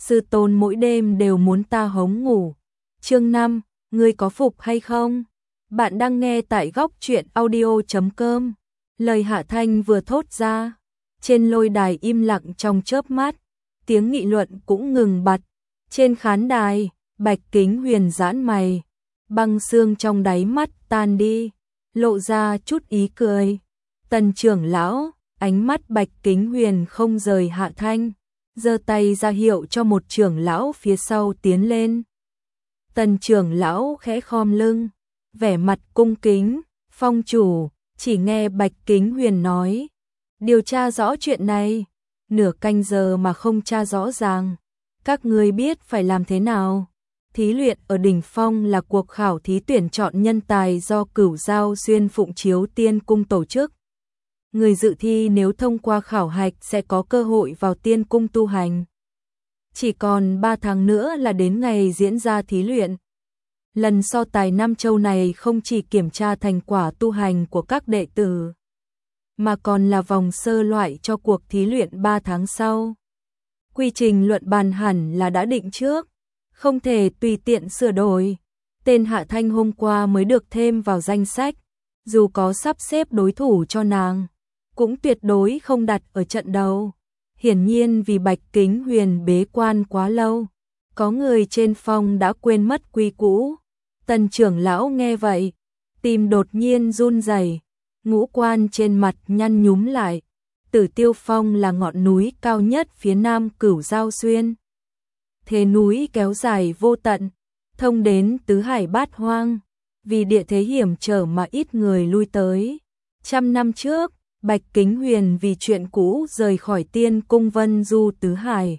sư tôn mỗi đêm đều muốn ta hống ngủ. Chương 5, ngươi có phục hay không? Bạn đang nghe tại góc truyện audio.com. Lời Hạ Thanh vừa thốt ra, trên lôi đài im lặng trong chớp mắt, tiếng nghị luận cũng ngừng bặt. Trên khán đài, Bạch Kính Huyền giãn mày, băng xương trong đáy mắt tan đi, lộ ra chút ý cười. Tần trưởng lão, ánh mắt Bạch Kính Huyền không rời Hạ Thanh, giơ tay ra hiệu cho một trưởng lão phía sau tiến lên. Tần trưởng lão khẽ khom lưng, vẻ mặt cung kính, phong chủ. Chỉ nghe Bạch Kính Huyền nói, điều tra rõ chuyện này, nửa canh giờ mà không tra rõ ràng, các ngươi biết phải làm thế nào? Thí luyện ở đỉnh phong là cuộc khảo thí tuyển chọn nhân tài do Cửu Giao Xuyên Phụng Chiếu Tiên Cung tổ chức. Người dự thi nếu thông qua khảo hạch sẽ có cơ hội vào Tiên Cung tu hành. Chỉ còn 3 tháng nữa là đến ngày diễn ra thí luyện. Lần so tài Nam Châu này không chỉ kiểm tra thành quả tu hành của các đệ tử, mà còn là vòng sơ loại cho cuộc thí luyện 3 tháng sau. Quy trình luận bàn hẳn là đã định trước, không thể tùy tiện sửa đổi. Tên Hạ Thanh hôm qua mới được thêm vào danh sách, dù có sắp xếp đối thủ cho nàng, cũng tuyệt đối không đặt ở trận đầu. Hiển nhiên vì Bạch Kính Huyền bế quan quá lâu, có người trên phong đã quên mất quy cũ. Tần trưởng lão nghe vậy, tim đột nhiên run rẩy, ngũ quan trên mặt nhăn nhúm lại. Tử Tiêu Phong là ngọn núi cao nhất phía nam Cửu Giao Xuyên. Thế núi kéo dài vô tận, thông đến tứ hải bát hoang, vì địa thế hiểm trở mà ít người lui tới. 100 năm trước, Bạch Kính Huyền vì chuyện cũ rời khỏi Tiên Cung vân du tứ hải.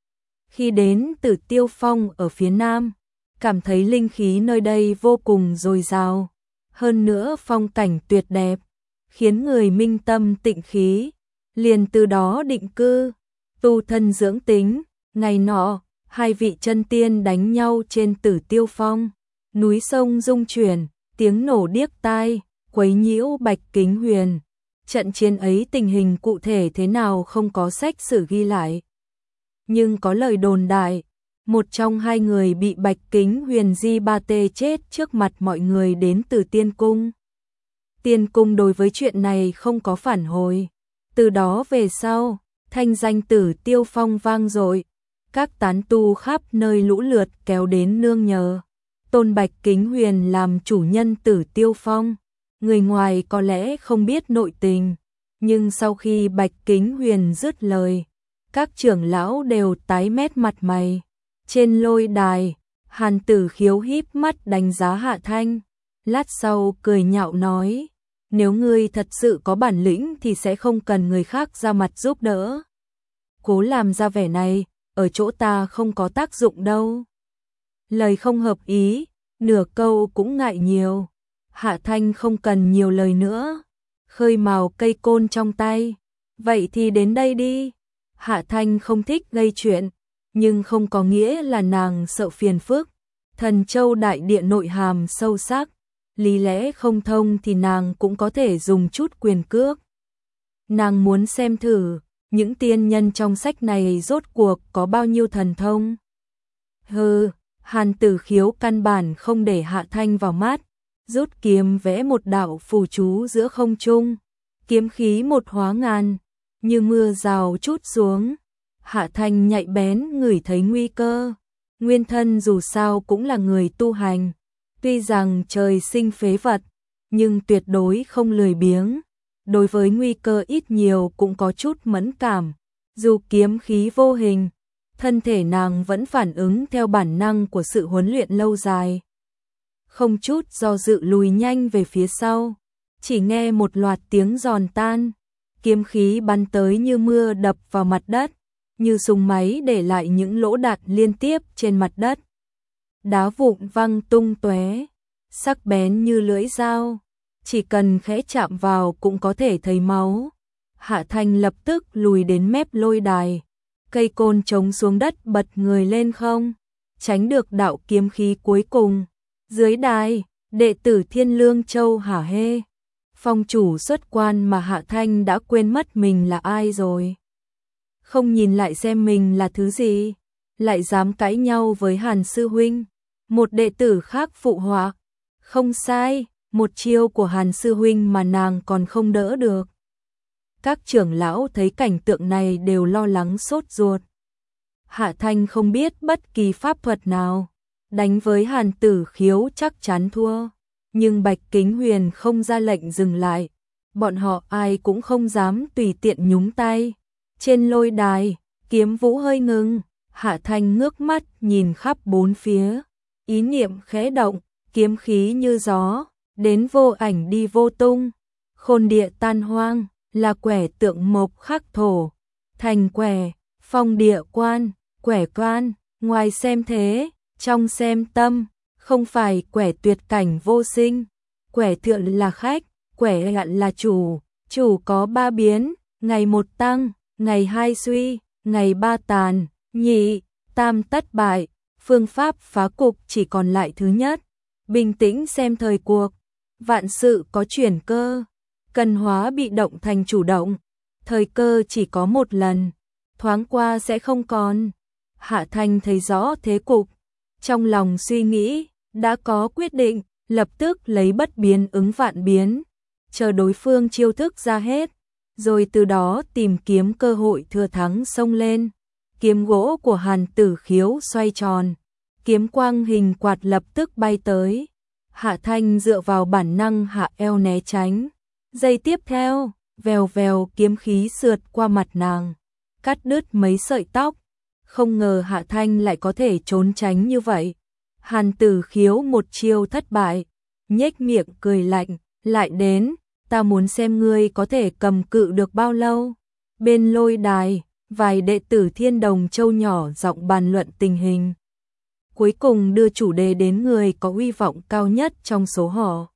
Khi đến Tử Tiêu Phong ở phía nam, cảm thấy linh khí nơi đây vô cùng dồi dào, hơn nữa phong cảnh tuyệt đẹp, khiến người minh tâm tịnh khí, liền từ đó định cư, tu thân dưỡng tính. Ngày nọ, hai vị chân tiên đánh nhau trên Tử Tiêu Phong, núi sông rung chuyển, tiếng nổ điếc tai, quấy nhiễu Bạch Kính Huyền. Trận chiến ấy tình hình cụ thể thế nào không có sách sử ghi lại, nhưng có lời đồn đại, một trong hai người bị Bạch Kính Huyền di ba tê chết trước mặt mọi người đến từ Tiên Cung. Tiên Cung đối với chuyện này không có phản hồi. Từ đó về sau, thanh danh Tử Tiêu Phong vang dội, các tán tu khắp nơi lũ lượt kéo đến nương nhờ. Tôn Bạch Kính Huyền làm chủ nhân Tử Tiêu Phong, người ngoài có lẽ không biết nội tình, nhưng sau khi Bạch Kính Huyền dứt lời, các trưởng lão đều tái mét mặt mày. Trên lôi đài, Hàn Tử Khiếu híp mắt đánh giá Hạ Thanh, lát sau cười nhạo nói, nếu ngươi thật sự có bản lĩnh thì sẽ không cần người khác ra mặt giúp đỡ. Cố làm ra vẻ này, ở chỗ ta không có tác dụng đâu. Lời không hợp ý, nửa câu cũng ngại nhiều. Hạ Thanh không cần nhiều lời nữa, khơi mào cây côn trong tay. Vậy thì đến đây đi. Hạ Thanh không thích gây chuyện, nhưng không có nghĩa là nàng sợ phiền phức. Thần Châu đại địa nội hàm sâu sắc, lý lẽ không thông thì nàng cũng có thể dùng chút quyền cước. Nàng muốn xem thử, những tiên nhân trong sách này rốt cuộc có bao nhiêu thần thông. Hừ, Hàn Tử Khiếu căn bản không để Hạ Thanh vào mắt, rút kiếm vẽ một đạo phù chú giữa không trung, kiếm khí một hóa ngàn, như mưa rào trút xuống. Hạ Thanh nhạy bén ngửi thấy nguy cơ, nguyên thân dù sao cũng là người tu hành, tuy rằng trời sinh phế vật, nhưng tuyệt đối không lười biếng, đối với nguy cơ ít nhiều cũng có chút mẫn cảm. Dù kiếm khí vô hình, thân thể nàng vẫn phản ứng theo bản năng của sự huấn luyện lâu dài. Không chút do dự lùi nhanh về phía sau, chỉ nghe một loạt tiếng giòn tan, kiếm khí bắn tới như mưa đập vào mặt đất, như súng máy để lại những lỗ đạn liên tiếp trên mặt đất. Đá vụn văng tung tóe, sắc bén như lưỡi dao, chỉ cần khẽ chạm vào cũng có thể thấy máu. Hạ Thanh lập tức lùi đến mép lôi đài, cây côn chống xuống đất bật người lên không, tránh được đạo kiếm khí cuối cùng. Dưới đài, đệ tử Thiên Lương Châu hả hê. Phong chủ xuất quan mà Hạ Thanh đã quên mất mình là ai rồi. Không nhìn lại xem mình là thứ gì. lại dám cãi nhau với Hàn sư huynh. Một đệ tử khác phụ họa, không sai, một chiêu của Hàn sư huynh mà nàng còn không đỡ được. Các trưởng lão thấy cảnh tượng này đều lo lắng sốt ruột. Hạ Thanh không biết bất kỳ pháp thuật nào, đánh với Hàn Tử Khiếu chắc chắn thua, nhưng Bạch Kính Huyền không ra lệnh dừng lại, bọn họ ai cũng không dám tùy tiện nhúng tay. Trên lôi đài, kiếm vũ hơi ngừng, Hạ Thanh ngước mắt nhìn khắp bốn phía, ý niệm khẽ động, kiếm khí như gió, đến vô ảnh đi vô tung, khôn địa tan hoang, là quẻ tượng mộc khắc thổ, thành quẻ, phong địa quan, quẻ quan, ngoài xem thế, trong xem tâm, không phải quẻ tuyệt cảnh vô sinh, quẻ thượng là khách, quẻ hạn là chủ, chủ có ba biến, ngày một tăng, ngày hai suy, ngày ba tàn, nhị, tam tất bại, phương pháp phá cục chỉ còn lại thứ nhất, bình tĩnh xem thời cuộc, vạn sự có chuyển cơ, cần hóa bị động thành chủ động, thời cơ chỉ có một lần, thoáng qua sẽ không còn. Hạ Thanh thấy rõ thế cục, trong lòng suy nghĩ, đã có quyết định, lập tức lấy bất biến ứng vạn biến, chờ đối phương chiêu thức ra hết, rồi từ đó tìm kiếm cơ hội thừa thắng xông lên. Kiếm gỗ của Hàn Tử Khiếu xoay tròn, kiếm quang hình quạt lập tức bay tới. Hạ Thanh dựa vào bản năng hạ eo né tránh. Giây tiếp theo, vèo vèo kiếm khí sượt qua mặt nàng, cắt đứt mấy sợi tóc. Không ngờ Hạ Thanh lại có thể trốn tránh như vậy. Hàn Tử Khiếu một chiêu thất bại, nhếch miệng cười lạnh, lại đến, ta muốn xem ngươi có thể cầm cự được bao lâu. Bên lôi đài, vài đệ tử Thiên Đồng Châu nhỏ giọng bàn luận tình hình. Cuối cùng đưa chủ đề đến người có uy vọng cao nhất trong số họ.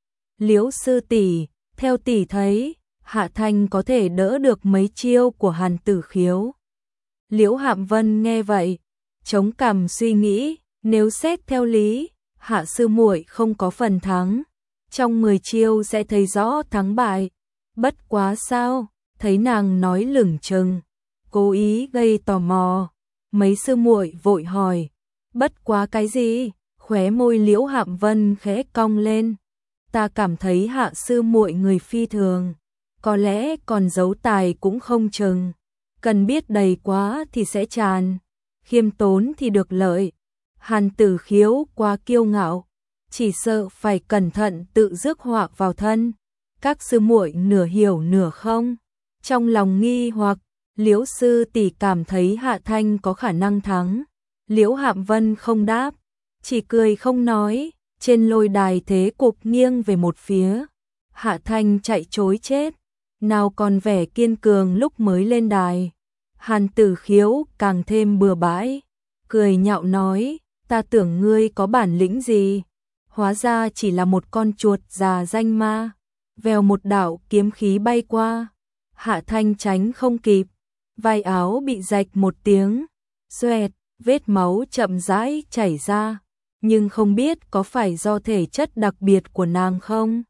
Liễu sư tỷ, theo tỷ thấy, Hạ Thanh có thể đỡ được mấy chiêu của Hàn Tử Khiếu. Liễu Hạm Vân nghe vậy, chống cằm suy nghĩ, nếu xét theo lý, Hạ sư muội không có phần thắng, trong 10 chiêu sẽ thấy rõ thắng bại. Bất quá sao, thấy nàng nói lửng chừng, cố ý gây tò mò. Mấy sư muội vội hỏi, bất quá cái gì? Khóe môi Liễu Hạm Vân khẽ cong lên. Ta cảm thấy Hạ sư muội người phi thường, có lẽ còn giấu tài cũng không chừng. Cần biết đầy quá thì sẽ tràn, khiêm tốn thì được lợi. Hàn Tử Khiếu quá kiêu ngạo, chỉ sợ phải cẩn thận tự rước họa vào thân. Các sư muội nửa hiểu nửa không. Trong lòng nghi hoặc, Liễu sư tỷ cảm thấy Hạ Thanh có khả năng thắng. Liễu Hạm Vân không đáp, chỉ cười không nói. Trên lôi đài thế cục nghiêng về một phía. Hạ Thanh chạy trối chết, nào còn vẻ kiên cường lúc mới lên đài. Hàn Tử Khiếu càng thêm bừa bãi, cười nhạo nói, ta tưởng ngươi có bản lĩnh gì, hóa ra chỉ là một con chuột già danh ma. Vèo một đạo kiếm khí bay qua, Hạ Thanh tránh không kịp, vai áo bị rạch một tiếng, xoẹt, vết máu chậm rãi chảy ra, nhưng không biết có phải do thể chất đặc biệt của nàng không.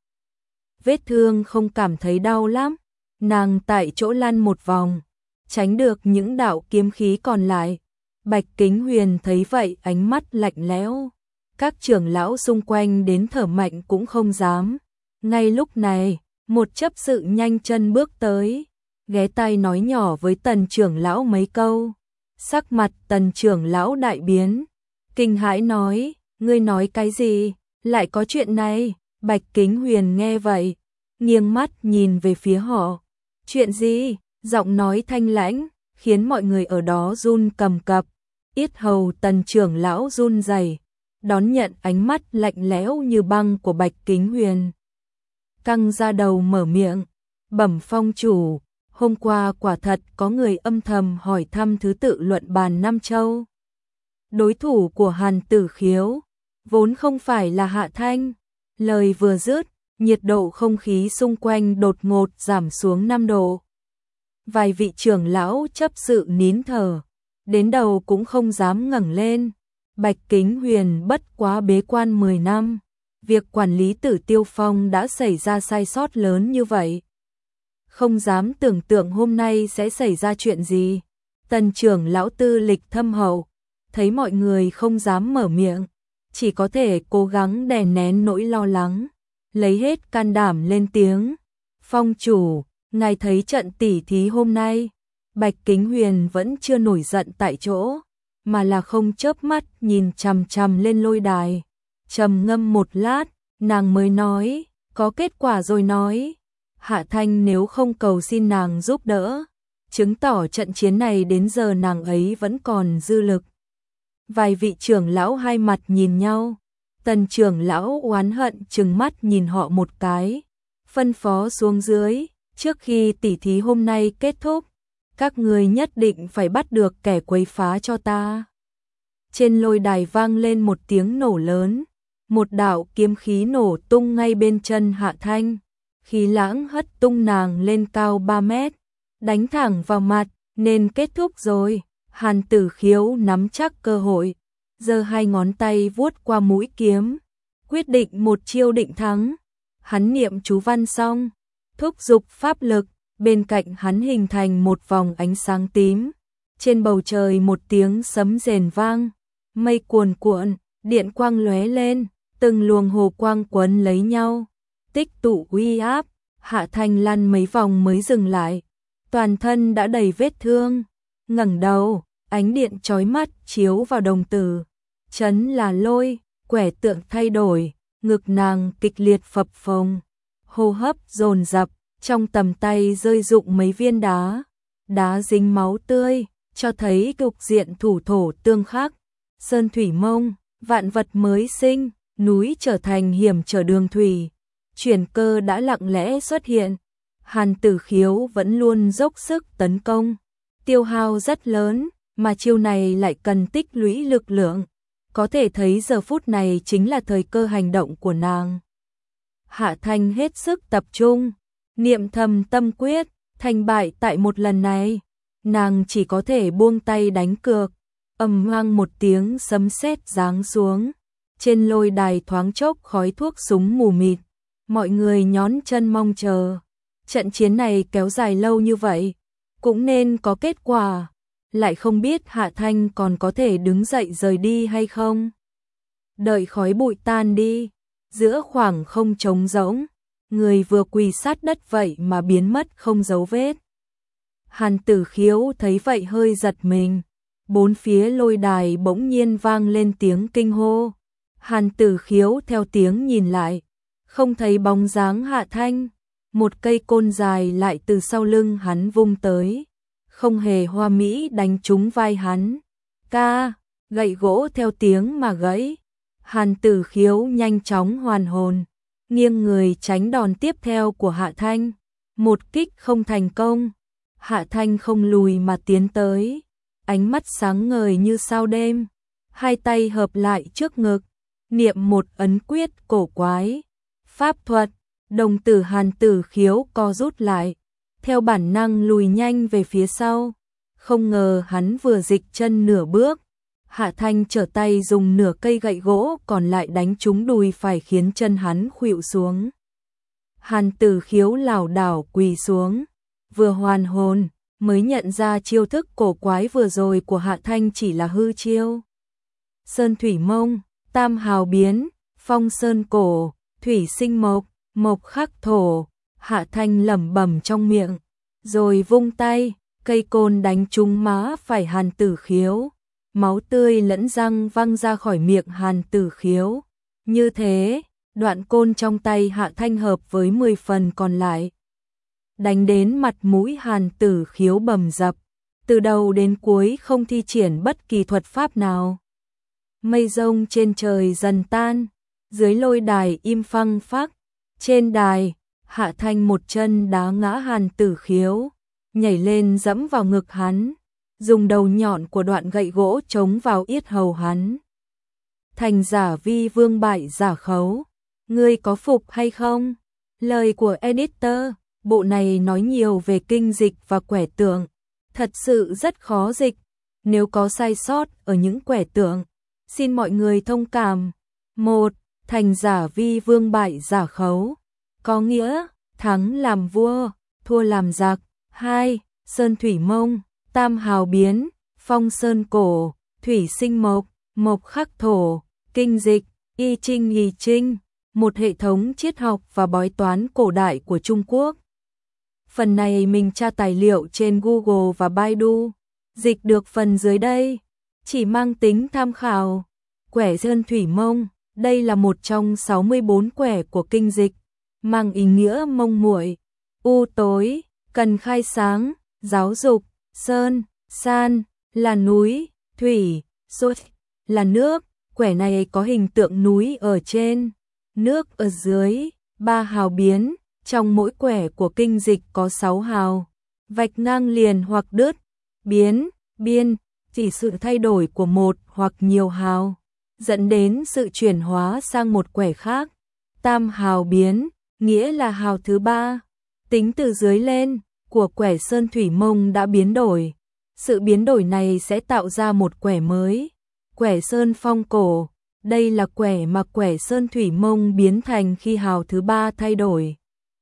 Vết thương không cảm thấy đau lắm, nàng tại chỗ lăn một vòng, tránh được những đạo kiếm khí còn lại. Bạch Kính Huyền thấy vậy ánh mắt lạnh lẽo, các trưởng lão xung quanh đến thở mạnh cũng không dám. Ngay lúc này, một chấp sự nhanh chân bước tới, ghé tai nói nhỏ với Tần trưởng lão mấy câu. Sắc mặt Tần trưởng lão đại biến, kinh hãi nói, ngươi nói cái gì, lại có chuyện này. Bạch Kính Huyền nghe vậy, nghiêng mắt nhìn về phía họ. Chuyện gì? Giọng nói thanh lãnh, khiến mọi người ở đó run cầm cập. Yết hầu Tần trưởng lão run rẩy, đón nhận ánh mắt lạnh lẽo như băng của Bạch Kính Huyền. Căng ra đầu mở miệng, bẩm phong chủ, hôm qua quả thật có người âm thầm hỏi thăm thứ tự luận bàn Nam Châu. Đối thủ của Hàn Tử Khiếu vốn không phải là Hạ Thanh. Lời vừa dứt, nhiệt độ không khí xung quanh đột ngột giảm xuống 5 độ. Vài vị trưởng lão chấp sự nín thở, đến đầu cũng không dám ngẩng lên. Bạch Kính Huyền bất quá bế quan 10 năm, việc quản lý Tử Tiêu Phong đã xảy ra sai sót lớn như vậy. Không dám tưởng tượng hôm nay sẽ xảy ra chuyện gì. Tần trưởng lão tư lịch thâm hậu, thấy mọi người không dám mở miệng, chỉ có thể cố gắng đè nén nỗi lo lắng, lấy hết can đảm lên tiếng. Phong chủ, ngài thấy trận tỉ thí hôm nay, Bạch Kính Huyền vẫn chưa nổi giận tại chỗ, mà là không chớp mắt nhìn chằm chằm lên lôi đài. Trầm ngâm một lát, nàng mới nói, có kết quả rồi nói. Hạ Thanh nếu không cầu xin nàng giúp đỡ, chứng tỏ trận chiến này đến giờ nàng ấy vẫn còn dư lực. Vài vị trưởng lão hai mặt nhìn nhau, Tần trưởng lão oán hận trừng mắt nhìn họ một cái, phân phó xuống dưới, trước khi tỉ thí hôm nay kết thúc, các người nhất định phải bắt được kẻ quấy phá cho ta. Trên lôi đài vang lên một tiếng nổ lớn, một đạo kiếm khí nổ tung ngay bên chân Hạ Thanh, khí lãng hất tung nàng lên cao 3 mét, đánh thẳng vào mặt, nên kết thúc rồi. Hàn Tử Khiếu nắm chắc cơ hội, giơ hai ngón tay vuốt qua mũi kiếm, quyết định một chiêu định thắng. Hắn niệm chú văn xong, thúc giục pháp lực, bên cạnh hắn hình thành một vòng ánh sáng tím. Trên bầu trời một tiếng sấm rền vang, mây cuồn cuộn, điện quang lóe lên, từng luồng hồ quang quấn lấy nhau, tích tụ uy áp. Hạ Thanh lăn mấy vòng mới dừng lại, toàn thân đã đầy vết thương, ngẩng đầu, ánh điện chói mắt chiếu vào đồng tử, chấn là lôi, quẻ tượng thay đổi, ngực nàng kịch liệt phập phồng, hô hấp dồn dập, trong tầm tay rơi rụng mấy viên đá, đá dính máu tươi, cho thấy cục diện thủ thổ tương khắc. Sơn thủy mông, vạn vật mới sinh, núi trở thành hiểm trở đường thủy, chuyển cơ đã lặng lẽ xuất hiện. Hàn Tử Khiếu vẫn luôn dốc sức tấn công, tiêu hao rất lớn, mà chiêu này lại cần tích lũy lực lượng, có thể thấy giờ phút này chính là thời cơ hành động của nàng. Hạ Thanh hết sức tập trung, niệm thầm tâm quyết, thành bại tại một lần này, nàng chỉ có thể buông tay đánh cược. Ầm vang một tiếng sấm sét giáng xuống, trên lôi đài thoáng chốc khói thuốc súng mù mịt, mọi người nhón chân mong chờ. Trận chiến này kéo dài lâu như vậy, cũng nên có kết quả, lại không biết Hạ Thanh còn có thể đứng dậy rời đi hay không. Đợi khói bụi tan đi, giữa khoảng không trống rỗng, người vừa quỳ sát đất vậy mà biến mất không dấu vết. Hàn Tử Khiếu thấy vậy hơi giật mình, bốn phía lôi đài bỗng nhiên vang lên tiếng kinh hô. Hàn Tử Khiếu theo tiếng nhìn lại, không thấy bóng dáng Hạ Thanh, một cây côn dài lại từ sau lưng hắn vung tới, không hề hoa mỹ đánh trúng vai hắn. Ca, gậy gỗ theo tiếng mà gãy. Hàn Tử Khiếu nhanh chóng hoàn hồn, nghiêng người tránh đòn tiếp theo của Hạ Thanh, một kích không thành công. Hạ Thanh không lùi mà tiến tới, ánh mắt sáng ngời như sao đêm, hai tay hợp lại trước ngực, niệm một ấn quyết cổ quái, pháp thuật. Đồng tử Hàn Tử Khiếu co rút lại, theo bản năng lùi nhanh về phía sau, không ngờ hắn vừa dịch chân nửa bước, Hạ Thanh trở tay dùng nửa cây gậy gỗ còn lại đánh trúng đùi phải khiến chân hắn khuỵu xuống. Hàn Tử Khiếu lảo đảo quỳ xuống, vừa hoàn hồn mới nhận ra chiêu thức cổ quái vừa rồi của Hạ Thanh chỉ là hư chiêu. Sơn thủy mông, tam hào biến, phong sơn cổ, thủy sinh mộc, mộc khắc thổ. Hạ Thanh lẩm bẩm trong miệng, rồi vung tay, cây côn đánh trúng má phải Hàn Tử Khiếu, máu tươi lẫn răng văng ra khỏi miệng Hàn Tử Khiếu. Như thế, đoạn côn trong tay Hạ Thanh hợp với 10 phần còn lại, đánh đến mặt mũi Hàn Tử Khiếu bầm dập, từ đầu đến cuối không thi triển bất kỳ thuật pháp nào. Mây rông trên trời dần tan, dưới lôi đài im phăng phắc. Trên đài, Hạ Thanh một chân đá ngã Hàn Tử Khiếu, nhảy lên dẫm vào ngực hắn, dùng đầu nhọn của đoạn gậy gỗ chống vào yết hầu hắn. Thành giả vi vương bại giả khấu, ngươi có phục hay không? Lời của editor, bộ này nói nhiều về kinh dịch và quẻ tượng, thật sự rất khó dịch, nếu có sai sót ở những quẻ tượng, xin mọi người thông cảm. 1. Thành giả vi vương bại giả khấu, có nghĩa thắng làm vua, thua làm giặc. 2. Sơn thủy mông, tam hào biến, phong sơn cổ, thủy sinh mộc, mộc khắc thổ, kinh dịch, y ching, một hệ thống triết học và bói toán cổ đại của Trung Quốc. Phần này mình tra tài liệu trên Google và Baidu, dịch được phần dưới đây, chỉ mang tính tham khảo. Quẻ Sơn Thủy Mông, đây là một trong 64 quẻ của kinh dịch, mang ý nghĩa mông muội, u tối, cần khai sáng, giáo dục, sơn, san là núi, thủy, sốt là nước. Quẻ này có hình tượng núi ở trên, nước ở dưới, 3 hào biến, trong mỗi quẻ của kinh dịch có 6 hào, vạch ngang liền hoặc đứt, biến, biên, chỉ sự thay đổi của một hoặc nhiều hào, dẫn đến sự chuyển hóa sang một quẻ khác. Tam hào biến, nghĩa là hào thứ 3, tính từ dưới lên, của quẻ Sơn Thủy Mông đã biến đổi. Sự biến đổi này sẽ tạo ra một quẻ mới, quẻ Sơn Phong Cổ. Đây là quẻ mà quẻ Sơn Thủy Mông biến thành khi hào thứ 3 thay đổi.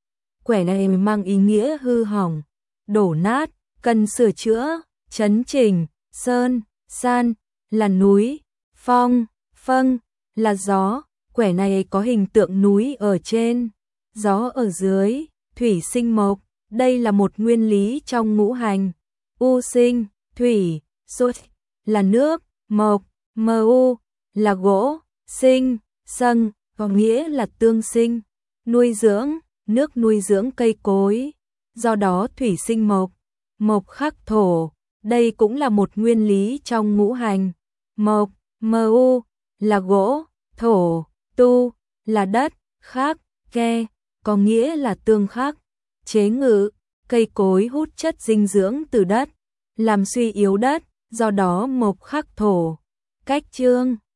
Quẻ này mang ý nghĩa hư hỏng, đổ nát, cần sửa chữa, chấn chỉnh. Sơn, san là núi, phong, phâng là gió. Quẻ này có hình tượng núi ở trên, gió ở dưới, thủy sinh mộc. Đây là một nguyên lý trong ngũ hành. U sinh, thủy, sốt là nước, mộc, mu là gỗ, sinh, sâng có nghĩa là tương sinh, nuôi dưỡng, nước nuôi dưỡng cây cối. Do đó thủy sinh mộc, mộc khắc thổ. Đây cũng là một nguyên lý trong ngũ hành. Mộc, mu là gỗ, thổ, tu là đất, khắc, ke có nghĩa là tương khắc, chế ngự. Cây cối hút chất dinh dưỡng từ đất, làm suy yếu đất, do đó mộc khắc thổ. Cách chương